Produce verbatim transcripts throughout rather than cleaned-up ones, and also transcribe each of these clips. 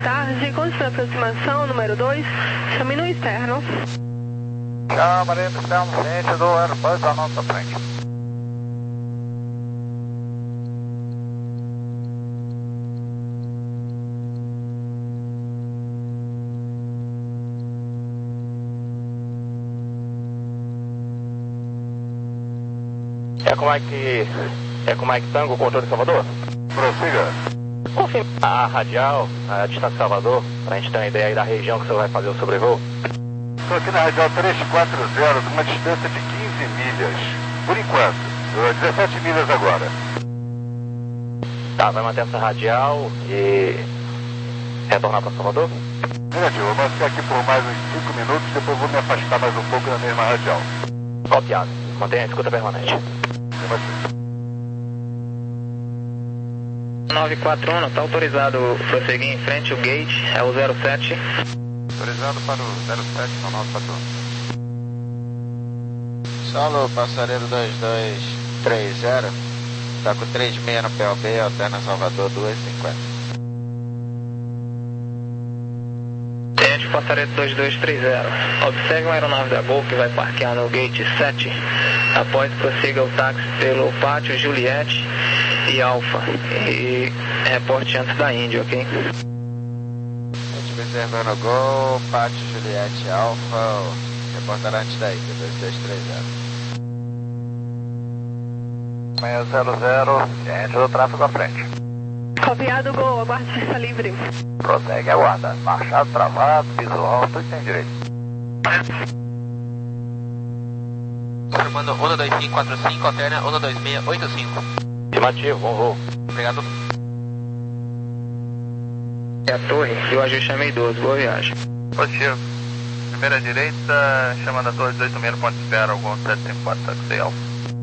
Tarde, condição de aproximação, número dois, chame no externo. Chama no externo, ciente do Airbus à nossa frente. É com Mike, é com Mike Tango, controle de Salvador? Prossiga. Confirma a radial, a distância de Salvador, pra gente ter uma ideia aí da região que você vai fazer o sobrevoo. Estou aqui na radial trezentos e quarenta, numa distância de quinze milhas, por enquanto, dezessete milhas agora. Tá, vai manter essa radial e retornar para Salvador? Negativo, eu vou ficar aqui por mais uns cinco minutos, depois vou me afastar mais um pouco na mesma radial. Copiado, mantenha a escuta permanente. nove quatro um, está autorizado prosseguir em frente, o gate é o zero sete. Autorizado para o zero sete no nove quatro um. Solo, passareiro dois dois três zero, está com três seis no P O B, alterna Salvador duas cinquenta. Tenente, passareiro dois dois três zero, observe uma aeronave da Gol que vai parquear no gate sete. Após prossiga o táxi pelo pátio Juliette e Alfa e reporte antes da Índia, ok? Observando Gol, pátio Juliette Alfa, reportar antes da Índia, dois dois três zero. seis zero zero, ciente do tráfego à frente. Copiado, Gol, aguarde pista livre. Prossegue, aguarda. Machado travado, piso alto e sem direito. Formando um dois cinco quatro cinco, alterna um dois seis oito cinco. Afirmativo, bom voo. Obrigado. É a torre e o ajuste é meio doze, boa viagem. Positivo. Primeira direita, chamando a torre dezoito meio ponto zero, algum sete cinco quatro, taxi alfa.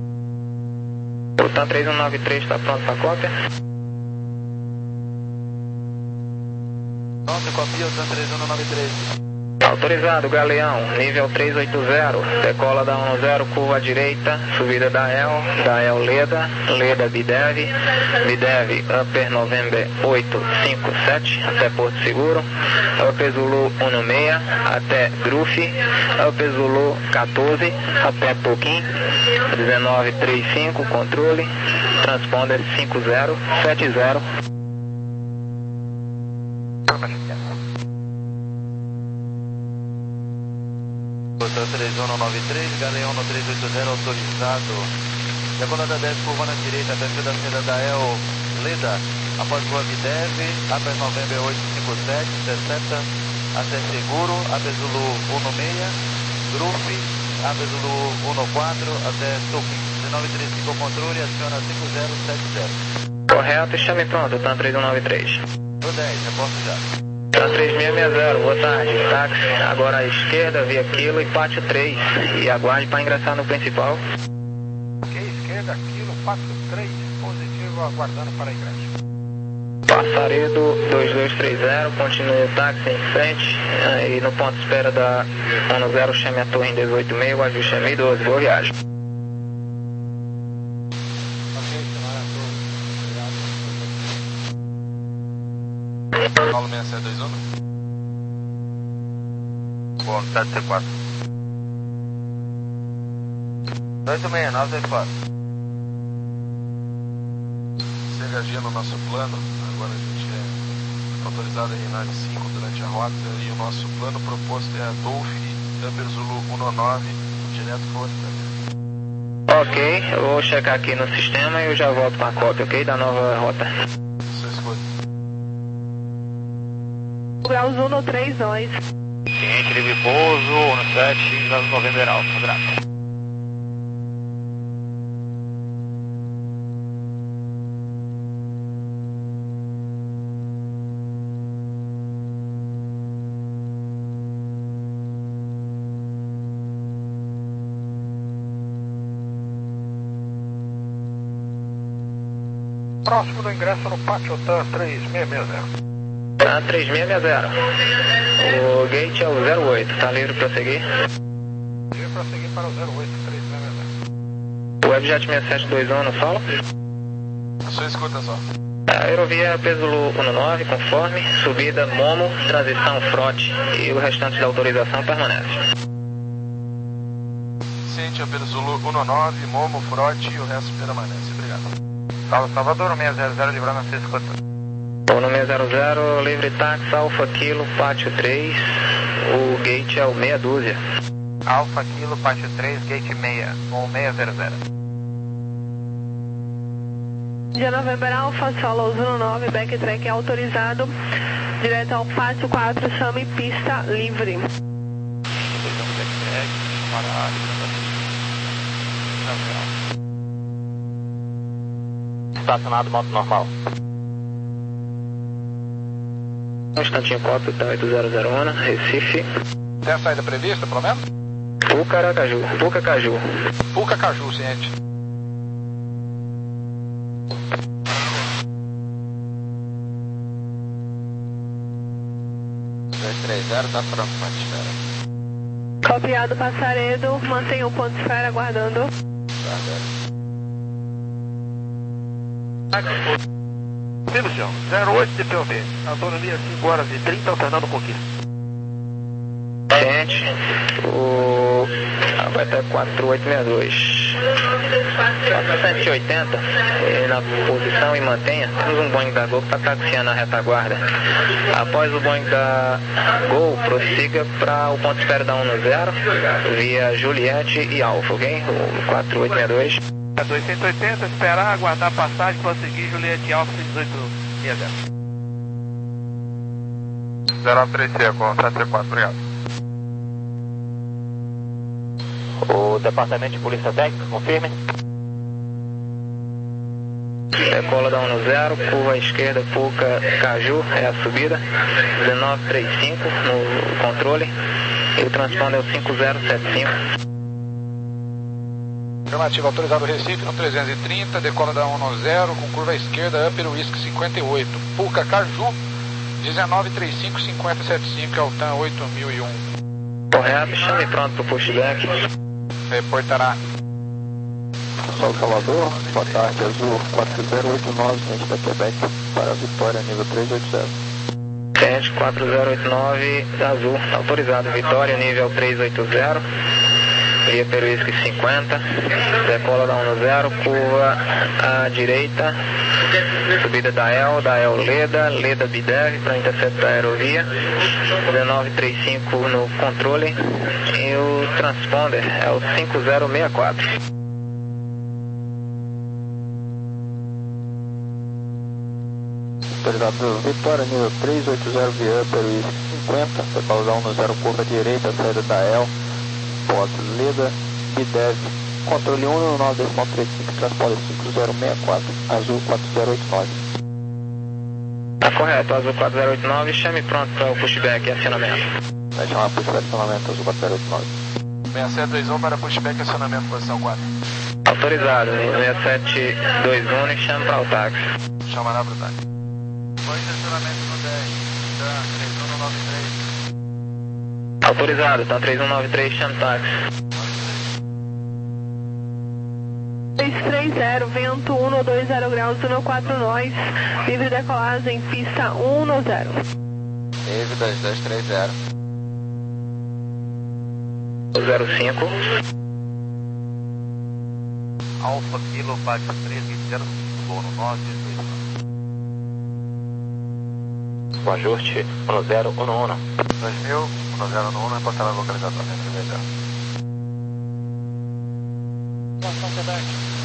O TAM três um nove três está pronto para cópia? Pronto, copia o TAM três um nove três. Autorizado, Galeão, nível trezentos e oitenta, decola da um zero, curva à direita, subida da E L, da E L Leda, Leda Bidev, Bidev Upper November oito cinco sete, até Porto Seguro, Upper Zulu um seis, até Grufi, Upper Zulu quatorze, até Toquim, dezenove trinta e cinco, controle, transponder cinco zero sete zero. Botão três um nove três, Galeão no trezentos e oitenta, autorizado. Decolada dez, curva na direita, abertura da saída da E L Leda, após rua Bidev, Upper November oito cinco sete, intercepta, até Seguro, Upper Zulu um seis, Grufi, Upper Zulu um quatro, até Toquim, dezenove trinta e cinco, controle, aciona cinco zero sete zero. Correto, chame pronto, TAM três um nove três. O dez, reporto já. TAM três seis seis zero, boa tarde, táxi, agora à esquerda, via Quilo e pátio três, e aguarde para ingressar no principal. Ok, esquerda, quilo, quatro três, positivo, aguardando para ingresso. Passaredo dois dois três zero, continue o táxi em frente, e no ponto de espera da um zero, chame a torre em dezoito meio, o ajuste é meio doze, boa viagem. Paulo seis sete dois um. Bom, sete C quatro. dois seis nove dois quatro. Segue no nosso plano, agora a gente é autorizado a reinar em cinco durante a rota e o nosso plano proposto é a Dolphin Upper Zulu um nove, direto Força. Ok, eu vou checar aqui no sistema e eu já volto com a cópia, ok, da nova rota. Sua escolha. Grau Zuno três dois. Ciente, livre pouso, um sete, November Alfa, grato. Próximo do ingresso no pátio TAM três seis seis zero. TAM três seis seis zero. O gate é o zero oito, tá livre para prosseguir? Livre para seguir para o zero oito três seis seis zero. O Webjet seis sete dois um no solo? A sua escuta só. A aerovia peso um nove, conforme, subida Momo, transição Frote e o restante da autorização permanece. Ciente, Pedro Zulu um nove, Momo, Frote e o resto permanece. Obrigado. Salvador seis zero zero, livrando seis quatro. No seis zero zero, livre táxi, Alfa Kilo, Pátio três, o gate é o meia dúzia. Alfa Kilo, Pátio três, gate seis, com seis zero zero. De November Alfa, Solo um nove, backtrack é autorizado, direto ao Pátio quatro, chame pista livre. Estacionado moto normal. Um instantinho, cópia, tá oito zero zero um, Recife. Tem a saída prevista, pelo menos? Pucaracaju, Pucacaju. Pucacaju, ciente. dois três zero, tá pronto, ponto de espera. Copiado Passaredo, mantenha o ponto de espera aguardando. Sim, Luciano, zero oito D P O V, autonomia cinco horas e trinta, alternando um pouquinho. Gente, o... ah, vai até quatro oito seis dois. quatrocentos e oitenta, e na posição e mantenha, temos um Boeing da Gol que está taxiando a retaguarda. Após o Boeing da Gol, prossiga para o ponto de espera da um zero, via Juliette e Alfa, ok? O quatro oito seis dois. duzentos e oitenta, esperar, aguardar a passagem, prosseguir, Juliette Alfa, dezoito seis zero. zero nove três C, com sete quatro, obrigado. O Departamento de Polícia Técnica, confirme. Decola da um zero, curva à esquerda, Puca Caju, é a subida. dezenove trinta e cinco no controle. E o transponder é o cinco zero sete cinco. Afirmativo, autorizado Recife no trezentos e trinta, decola da um zero, com curva à esquerda, Upper Whisky cinquenta e oito, Puca Caju, dezenove trinta e cinco, cinquenta e sete cinco, Altan oito mil e um. Correto, chame pronto para o pushback. Reportará. Sol Salvador, boa tarde, Azul quatro zero oito nove, gente da Quebec, para a Vitória, nível trezentos e oitenta. Gente quatro zero oito nove, Azul, autorizado, Vitória, nível trezentos e oitenta, via Peruísque cinquenta, decola da um zero, curva à direita, subida da El, da El Leda, Leda Bidev, para interceptar a aerovia, dezenove trinta e cinco no controle, e o transponder é o cinco zero seis quatro. Autorizado Vitória, nível trezentos e oitenta, via Peruísque cinquenta, decola da um zero, curva à direita, saída da El, Pós Leda, Bidev, controle um nove três cinco, transponder cinco zero seis quatro, Azul quatro zero oito nove. Tá correto, Azul quatro zero oito nove, chame pronto para o pushback e acionamento. Vai chamar pushback e acionamento, Azul quatro zero oito nove. seis sete dois um para pushback e acionamento, posição quatro. Autorizado, seis sete dois um, chame para o táxi. Chamará para o táxi. Bom estacionamento no dez, Dan três um nove três. Autorizado, tá três um nove três, chame táxi. três três zero, vento um dois zero graus, um quatro nós, livre decolagem, pista um zero. Dave dois dois três zero. zero cinco. Alfa Kilo, Pátio três zero cinco, voo no nove dois nove. O ajuste um zero um um. dois mil, um zero um, reportará localizado também no melhor. Ação Quebec.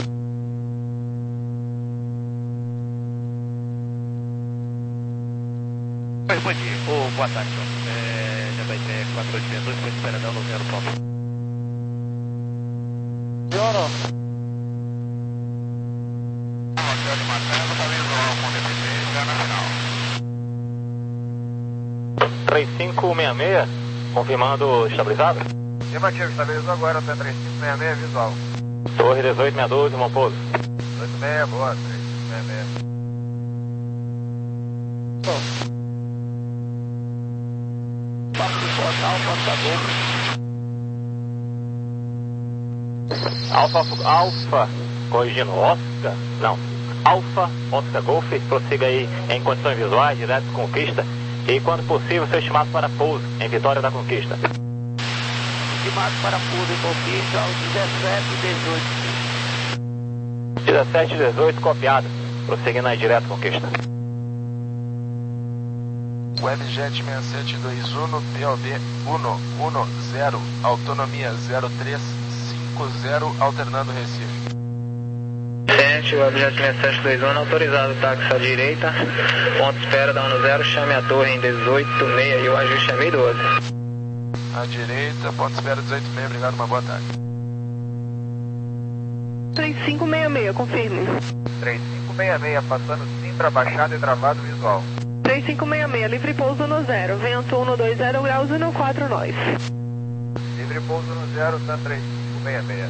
Oi, bom dia, ou boa tarde, é, já vai ter quatro oito seis dois, foi esperando no zero pronto. Senhora. Hotel de Matanza, está visual com D P T, já na final. três cinco seis seis, confirmando estabilizado. Afirmativo, estabilizou agora, até três cinco seis seis, visual. Torre dezoito seis doze, bom pouso. oito seis, boa, três cinco seis seis. Alfa, Alfa, corrigindo, Oscar, não, Alfa, Oscar Golf, prossiga aí em condições visuais, direto com Conquista. E quando possível, seu estimado para pouso em Vitória da Conquista. Estimado para pouso em Conquista aos dezessete e dezoito. dezessete e dezoito, copiado. Prosseguindo aí direto Conquista. Webjet seis sete dois um, P O B um um zero, autonomia zero três cinco zero, alternando Recife. Sente, Webjet seis sete dois um, autorizado táxi à direita, ponto espera da um zero, chame a torre em dezoito seis e o ajuste é mil e doze. À direita, ponto espera dezoito seis, obrigado, uma boa tarde. três cinco seis seis, confirme. três cinco seis seis, passando Simbra, baixada e travado visual. três cinco seis seis, livre pouso no zero, vento um dois zero graus e no quatro nós. Livre pouso no zero, tá três cinco seis seis.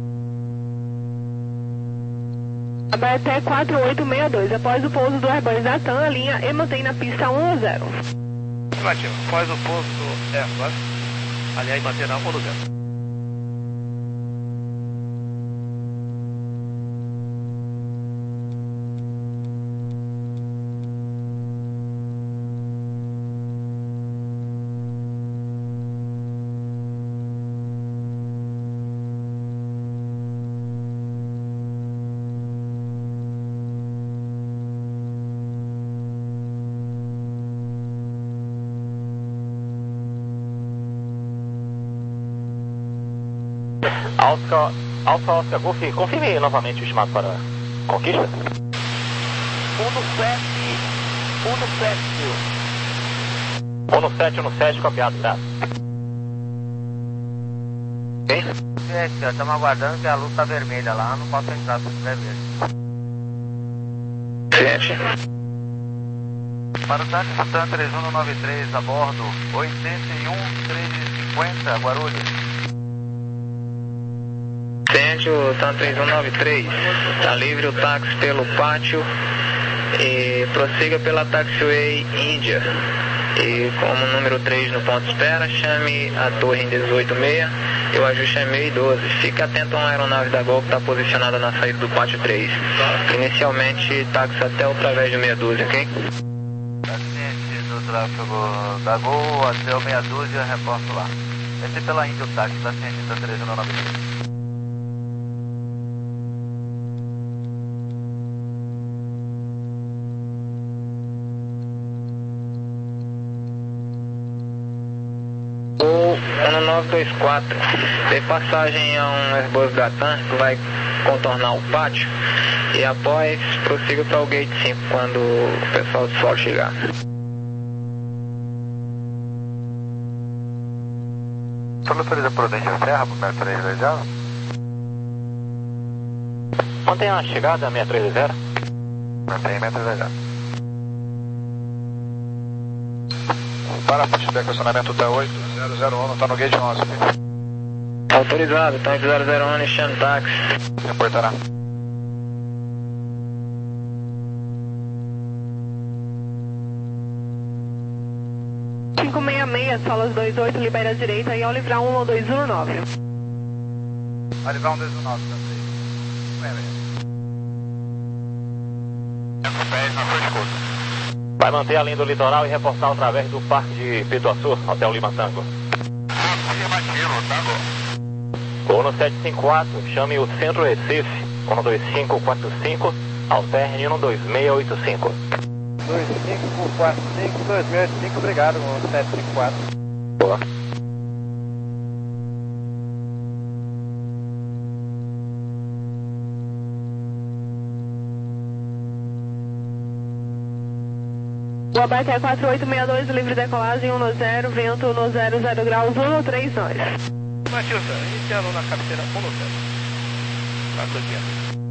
Aberté quatro oito seis dois, após o pouso do Airbus da TAM, a linha e mantém na pista um zero. Afirmativo, após o pouso do Airbus, a linha e mantém na um zero. Alfa, Alfa Oscar Golf, confirme novamente o estimado para Conquista. um sete, um sete. um sete, um sete, copiado, graças. Ok? Gente, estamos aguardando que a luz está vermelha lá, não posso entrar se estiver verde. Sente. Para o táxi TAM três um nove três, a bordo oitenta e um, três cinquenta, Guarulhos. Sente, o TAM três um nove três, está livre o táxi pelo pátio e prossiga pela taxiway Índia. E como número três no ponto espera, chame a torre em dezoito seis e o ajuste é mil e doze. Fique atento a uma aeronave da Gol que está posicionada na saída do pátio três. Inicialmente, táxi até o través de meia dúzia, ok? Paciente do tráfego da Gol até o meia dúzia, reporto lá. Esse é pela Índia o táxi, paciente TAM três um nove três. um nove dois quatro, dê passagem a um Airbus da TAM que vai contornar o pátio e após prossiga para o gate cinco quando o pessoal do solo chegar. Autoriza Prudência Serra para o seis três dois zero. Mantenha a chegada seis três dois zero. Mantém seis três dois zero. Para feedback acionamento T oito zero zero um, está no gate onze. Autorizado, tanque zero zero um, chame táxi. Reportará. cinco seis seis, solas dois oito, libera a direita e ao livrar um dois um nove. Vai livrar um dois um nove, TAM três. dez na frente curta. Vai manter a linha do litoral e reportar através do Parque de Pituaçu, Hotel Lima Tango. Afirmativo, Tango. um sete cinco quatro, chame o Centro Recife, um dois cinco quatro cinco, alterne um dois seis oito cinco. dois cinco quatro cinco, dois seis oito cinco, obrigado, um sete cinco quatro. Boa. O aberto é quatro oito seis dois, livre decolagem um zero, vento um zero zero graus, um três nós. Matilda, iniciando na cabeceira um zero. Tá bloqueando.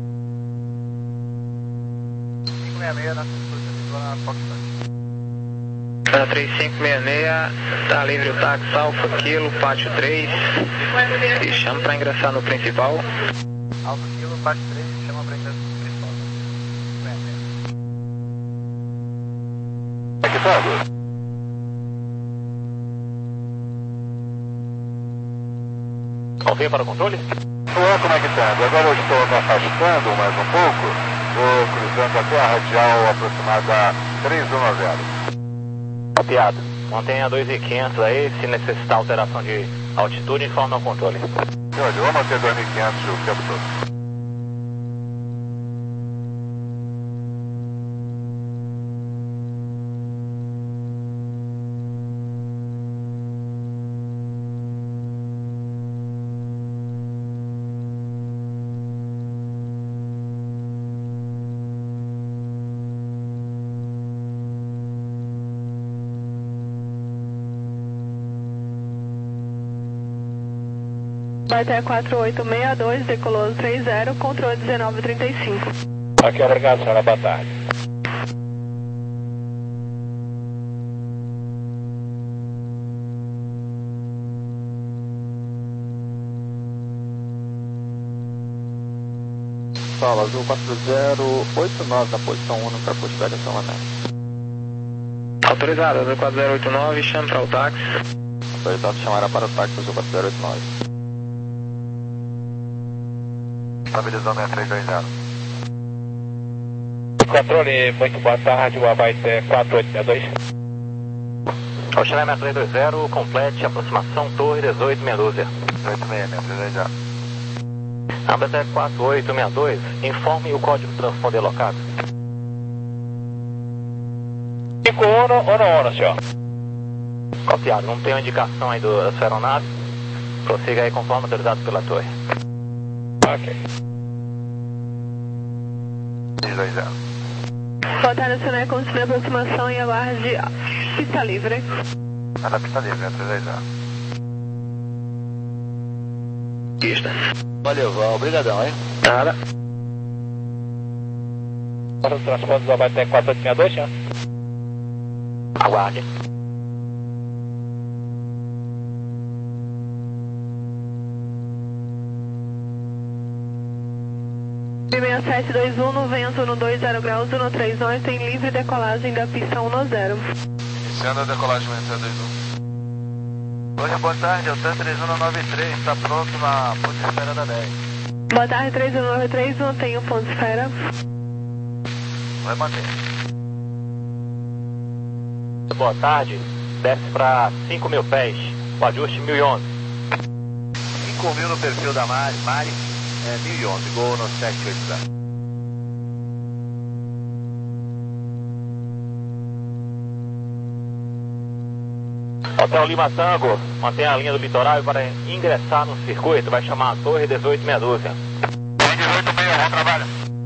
cinco seis seis na cintura na Foxtrot. TAM três cinco seis seis, está livre o táxi Alfa Kilo, pátio três e chama para ingressar no principal. Alfa Kilo, pátio três, chama para ingressar no principal. Equipado. Confia para o controle? Olá, como é que tá? Agora eu estou me afastando mais um pouco. Vou cruzando até a radial aproximada três um zero. Copiado. Mantenha dois mil e quinhentos aí, se necessitar alteração de altitude, informe ao controle. Senhor, vou manter dois mil e quinhentos o tempo todo. Baité quatro oito seis dois, decolou três zero, controle dezenove trinta e cinco. Ok, obrigado, senhora. Boa tarde. Solo Azul quatro zero oito nove na posição um para possibilidade de São Lamento. Autorizado, Azul quatro zero oito nove, chame para o táxi. Autorizado chamará para o táxi Azul quatro zero oito nove. Estabilizou seis três dois zero. Controle, muito boa tarde, o Baité quatro oito seis dois. O Chile três dois zero, complete aproximação Torre dezoito meia dúzia. dezoito seis seis três zero. A B T quatro oito seis dois, informe o código transponder locado. cinco um um um, senhor. Copiado, não tem uma indicação aí do, da sua aeronave. Prossiga aí conforme autorizado pela torre. Ok. três dois zero. Voltar a Sonai, construir aproximação e aguarde pista livre. É na pista livre, né? três dois zero. Pista. Valeu, Val. Obrigadão, hein? Nada. Para o transporte do Baité quatro oito seis dois, senhor. Aguarde. seis sete dois um, no vento no dois zero graus, um três nove, tem livre decolagem da pista um zero. Iniciando a decolagem seis dois um. Oi, boa tarde, Altan três um nove três, está pronto na ponte de espera da dez. Boa tarde, três um nove três, não tenho ponto de espera. Vai manter. Boa tarde, desce para cinco mil pés, o ajuste mil e onze. cinco mil no perfil da Mari, Mari é mil e onze, gol no sete oito zero. Hotel Lima Tango, mantenha a linha do litoral para ingressar no circuito, vai chamar a Torre dezoito meia dúzia. Tem dezoito seis, bom trabalho.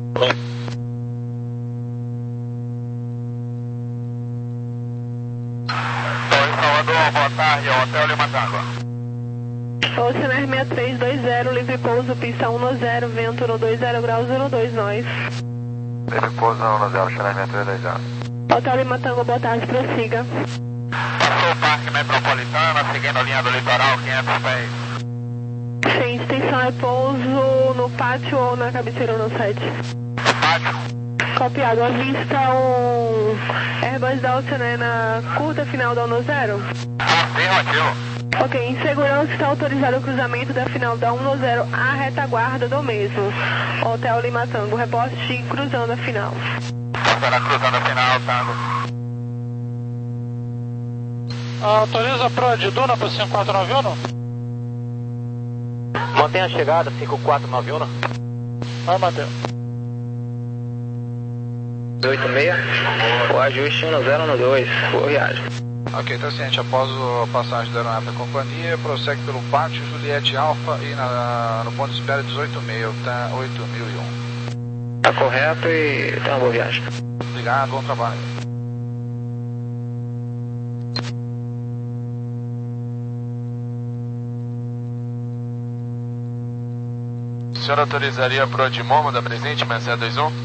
Torre Salvador, boa tarde, Hotel Lima Tango. Oceanar seis três dois zero, livre pouso, pista um zero, vento no dois zero graus, um dois nós. Livre pouso um zero, Oceanar seis três dois zero. Hotel Lima Tango, boa tarde, prossiga. Passou o Parque Metropolitano, seguindo a linha do litoral, quinhentos pés. Sim, extensão é pouso no pátio ou na cabeceira no site? Pátio. Copiado, avista um Airbus da Oceanar na curta final da um zero? Afirmativo. Ok, em segurança está autorizado o cruzamento da final da um zero à retaguarda do mesmo. Hotel Lima Tango, reporte cruzando a final. Estará cruzando a final, Tango. Autoriza para de Duna para cinco quatro nove um? Mantenha a chegada cinco quatro nove um. Vai manter. oito seis, o ajuste um zero um dois, boa viagem. Ok, então ciente, após a passagem da aeronave da companhia, prossegue pelo pátio Juliette Alfa e na, no ponto de espera dezoito seis, tá oito mil e um. Tá correto e tem uma boa viagem. Obrigado, bom trabalho. O senhor autorizaria pro de Momo da presente, seis dois um?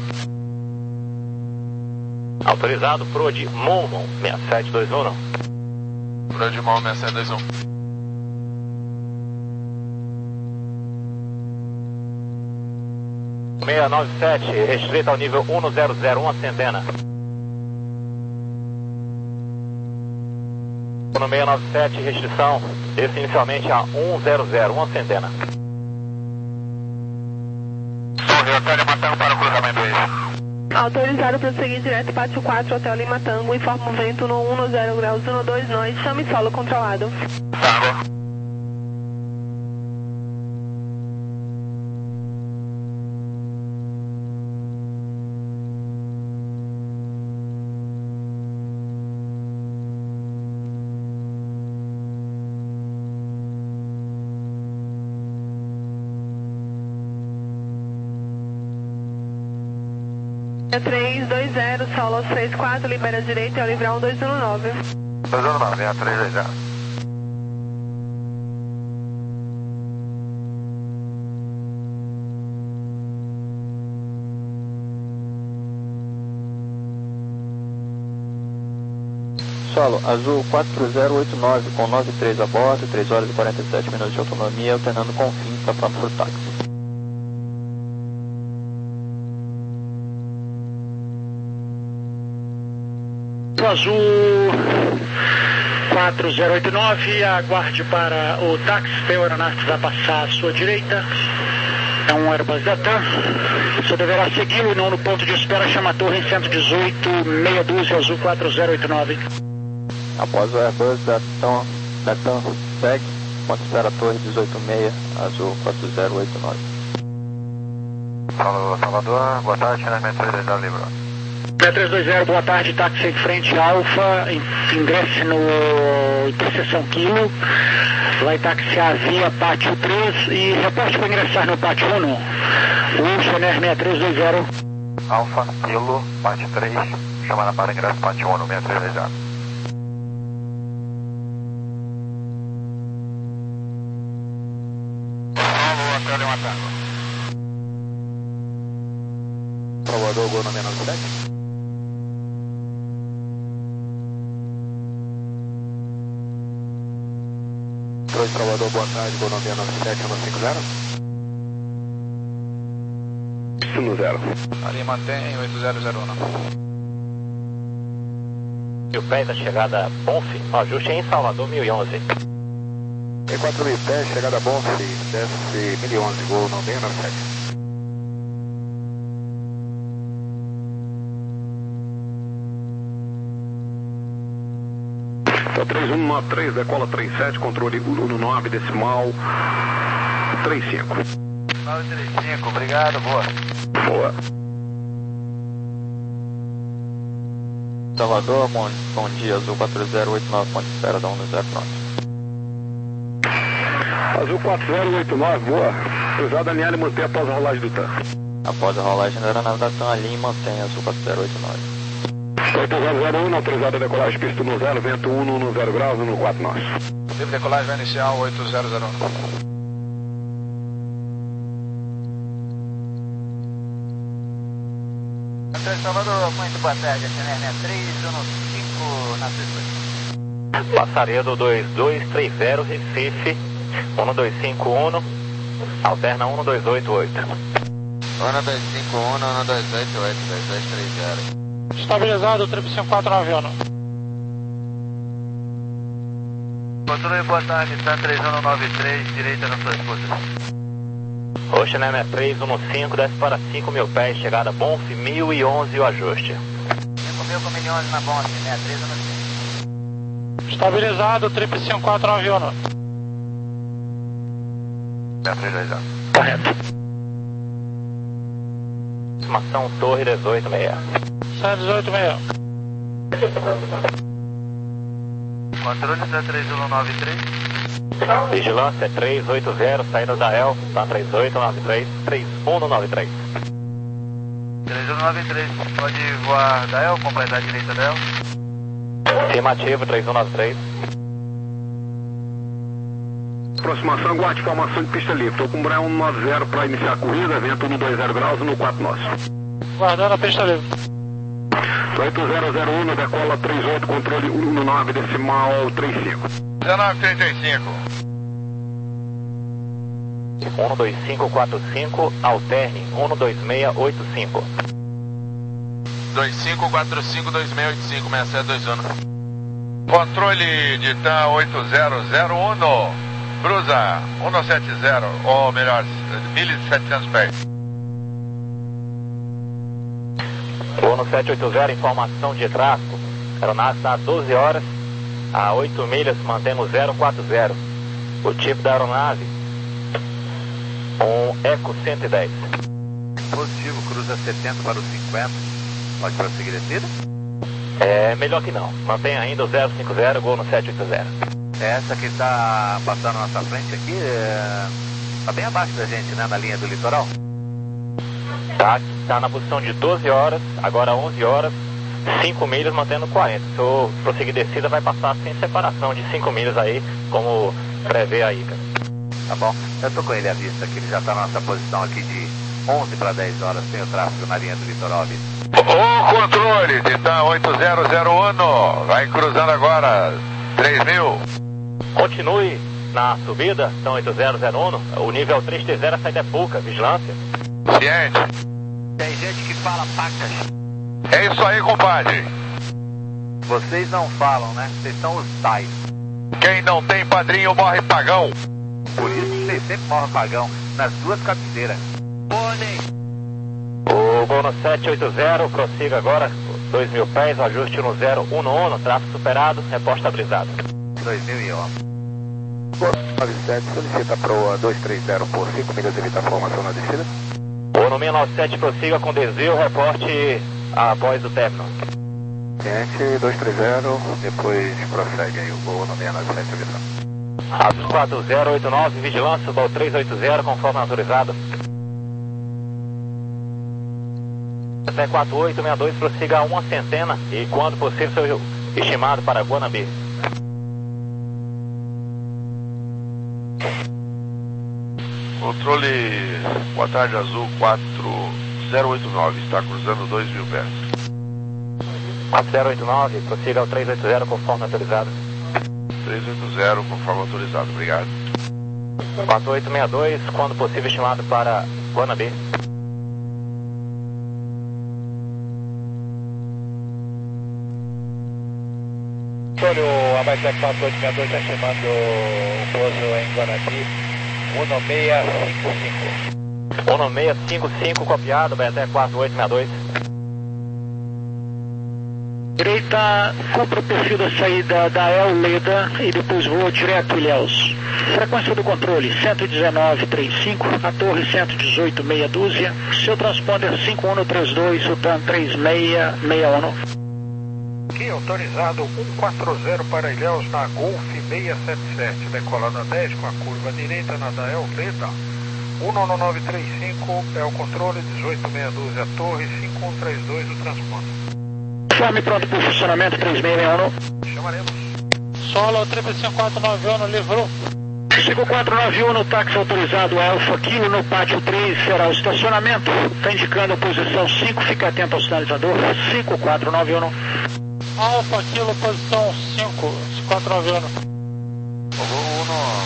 Autorizado pro de Momo seis sete dois um, não? Pro de Momo seis dois um. seis nove sete, restrito ao nível um zero zero um, a centena. No seis nove sete, restrição, esse inicialmente a um zero zero um, a centena. Torre Hotel Lima Tango para o cruzamento aí. Autorizado para seguir direto Pátio quatro, Hotel Lima Tango, informa o vento no um no zero graus um dois nós, chame solo controlado. Tango. três dois zero, solo seis quatro, libera direita e ao livrar um dois um nove. dois um nove, é três dois zero. Solo, azul quatro zero oito nove com nove três a bordo, três horas e quarenta e sete minutos de autonomia, alternando com fim para Frankfurt Táxi. Azul quatro zero oito nove, aguarde para o táxi, o aeronave vai passar à sua direita, é um Airbus da TAM, você deverá segui-lo e não no ponto de espera, chama a torre em cento e dezoito, meia dúzia, Azul quatro zero oito nove. Após o Airbus da TAM, da TAM segue, ponto de espera torre dezoito meia, Azul quatro zero oito nove. Salvador, boa tarde, três dois zero Libra. três dois zero, boa tarde, táxi em frente Alfa, ingresse no interseção Quilo, vai taxiar via Pátio três e reporte para ingressar no Pátio um, o Chener seis três dois zero. Alfa, Quilo, Pátio três, chamada para ingresso Pátio um, seis três dois zero. Hotel Lima Tango. Salvador, gol no menos sete. dois Salvador, boa tarde, gol no menos sete, um cinco zero. cinco zero. Ali mantém oito zero zero um. Mil pés da chegada Bonf, ajuste em Salvador mil e onze. E quatro mil pés, chegada Bonf, desce mil e onze, gol no menos sete. três um nove três, decola três sete, controle um nove, decimal três cinco. nove três cinco, obrigado, boa. Boa. Salvador, bom, bom dia, Azul quatro zero oito nove, ponto de espera da um zero pronto. Azul quatro zero oito nove, boa. Cruzada Daniel e manter após a rolagem do TAM. Após a rolagem da aeronave da TAM ali, mantém Azul quatro zero oito nove. oito zero zero um, autorizada a decolagem, pista no zero, vento um no zero graus, no quatro nós. Livre decolagem vai inicial oito zero zero um. Salvador, muito boa tarde, a Chener três um cinco na sua. Passaredo dois dois três zero, Recife, um dois cinco um, alterna um dois oito oito. um dois cinco um, um dois oito oito, dois dois três zero. Estabilizado, triplo cinco quatro nove um. Controle, boa tarde, TAM três um nove três, direita na sua escuta. Oxe, né, três um cinco, desce para cinco mil pés, chegada Bonf, mil e onze o ajuste. cinco mil com mil e onze na Bonf, né, três um cinco. Estabilizado, triplo cinco quatro nove um. três dois zero. Correto. Estimação Torre dezoito meia. cento e dezoito meia. Controle da três um nove três. Vigilância três oito zero, saída da E L, tá três oito nove três, três um nove três. três um nove três, pode voar da E L, completar a direita da E L. Afirmativo, três um nove três. Aproximação, guarde formação de pista livre. Estou com o Braille um nove zero para iniciar a corrida, vento um dois zero graus no quatro nós. Guardando a pista livre. oito zero zero um, decola três oito, controle um nove, decimal três cinco. dezenove trinta e cinco. um dois cinco quatro cinco, alterne um dois seis oito cinco. dois cinco quatro cinco dois seis oito cinco, seis sete dois um. Controle de TAM oito zero zero um. Cruza um sete zero, ou melhor, mil e setecentos pés. Voo no sete oito zero, informação de tráfego. Aeronave está a doze horas, a oito milhas, mantendo zero quatro zero. O tipo da aeronave, um Eco cento e dez. Positivo, cruza setenta para o cinquenta. Pode prosseguir descida? É melhor que não. Mantenha ainda o zero cinco zero, gol no sete oito zero. Essa que está passando na nossa frente aqui, está é... bem abaixo da gente, né? Na linha do litoral. Tá, tá na posição de doze horas, agora onze horas, cinco milhas, mantendo quarenta. Se eu prosseguir descida, vai passar sem separação de cinco milhas aí, como prevê aí, cara. Tá bom. Eu tô com ele à vista aqui, ele já tá na nossa posição aqui de onze para dez horas, sem o tráfego na linha do litoral ali. O controle, Titan oito zero zero um, vai cruzando agora, três mil. Continue na subida, Titan oito zero zero um, o nível três três zero, a saída é pouca, vigilância. Ciente. Tem gente que fala pacas. É isso aí, compadre. Vocês não falam, né? Vocês são os tais. Quem não tem padrinho morre pagão. Por isso que vocês sempre morrem pagão, nas duas cabeceiras. O gol no sete oito zero, prossiga agora, dois mil pés, o ajuste no zero um um, tráfego superado, reposta estabilizado. dois mil e um. nove sete, solicita para o dois três zero por cinco milhas, evita a formação na descida. O no seis nove sete, prossiga com desvio, reporte após o término. Ciente, dois três zero, depois prossegue aí o gol no seis nove sete, avião. Atos quatro zero oito nove, vigilância, gol três oito zero, conforme autorizado. Até quatro oito seis dois, prossiga a uma centena e, quando possível, seu estimado para Guanambi. Controle, boa tarde, Azul quatro zero oito nove, está cruzando dois mil pés. quatro zero oito nove, prossiga ao três oito zero, conforme autorizado. três oito zero, conforme autorizado, obrigado. quatro oito seis dois, quando possível, estimado para Guanambi. Antônio, a mais quatro oito seis dois está chamando o pouso em Guanambi, um seis cinco cinco. um seis cinco cinco, copiado, vai até quatro oito seis dois. Direita, compra o perfil da saída da El Leda e depois voa direto, Ilhéus. Frequência do controle cento e dezenove ponto trinta e cinco, a torre cento e dezoito, meia dúzia. Seu transponder cinco um três dois, Sultan três seis seis um. Aqui autorizado um quatro zero para Ilhéus na Golf seiscentos e setenta e sete, decola na dez com a curva direita na da El Leda. um nove nove três cinco é o controle, dezoito meia dúzia, a torre cinco um três dois, o transponder. Chame pronto para o funcionamento três seis seis um. Chamaremos. Solo três cinco quatro nove um, livrou. cinco quatro nove um, táxi autorizado Alfa Kilo no pátio três, será o estacionamento. Está indicando a posição cinco, fica atento ao sinalizador. cinco quatro nove um. Alfa Kilo, posição cinco, cinco quatro nove um. Voo um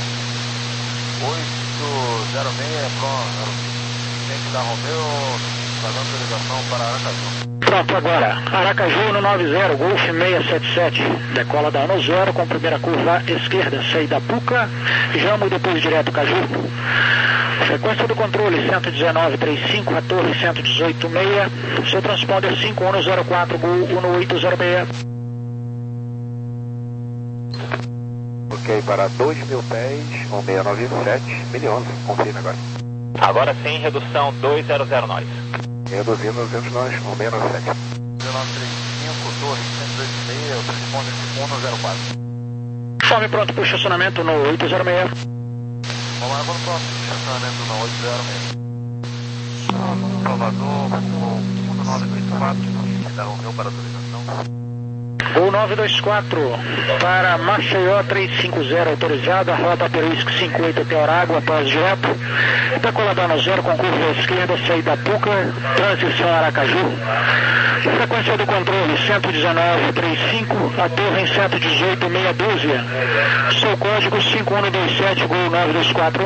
oito zero seis, pronto. Gente da Romeu, fazendo autorização para Aracaju. Pronto, agora, Aracaju no nove zero, Golf seiscentos e setenta e sete, decola da um zero com primeira curva esquerda, saída Puca, Jamo e depois direto Caju. Frequência do controle cento e dezenove ponto trinta e cinco, a torre cento e dezoito meia, seu transponder cinco um zero quatro, Gol um oito zero seis. Ok, para dois mil pés, um seis nove sete, milhões, confirme agora. Agora sim, redução dois zero zero nós. Reduzindo duzentos nós, um seis nove sete. zero nove três cinco, torre cento e dois meia, o transponder cinco um zero quatro. Chame pronto para o estacionamento no oito zero seis. Vamos lá, vamos pronto, estacionamento no oito zero seis. Salvador, um nove dois quatro, da Romeu para autorização. Gol nove dois quatro para Maceió trezentos e cinquenta, autorizada, rota Peruísque cinquenta e oito até Orágua, após direto. Decolada no zero com curva esquerda, saída Puca, transição Aracaju. Frequência do controle cento e dezenove ponto trinta e cinco, a torre em cento e dezoito, meia dúzia. Seu código cinco um dois sete, Gol nove dois quatro.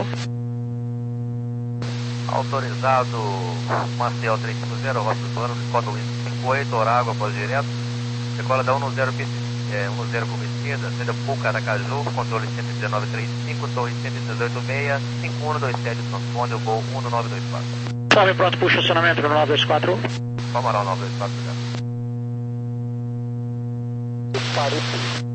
Autorizado Maceió trezentos e cinquenta, rota do plano, código cinquenta e oito, Orágua, após direto. Decola da um zero, é, um zero como esquerda, saída Puca, Aracaju, controle cento e dezenove ponto trinta e cinco, torre cento e dezoito meia, cinco um dois sete, transponder, Gol um nove dois quatro. Chame pronto para o estacionamento no nove dois quatro. Palmaral nove dois quatro zero. Parece.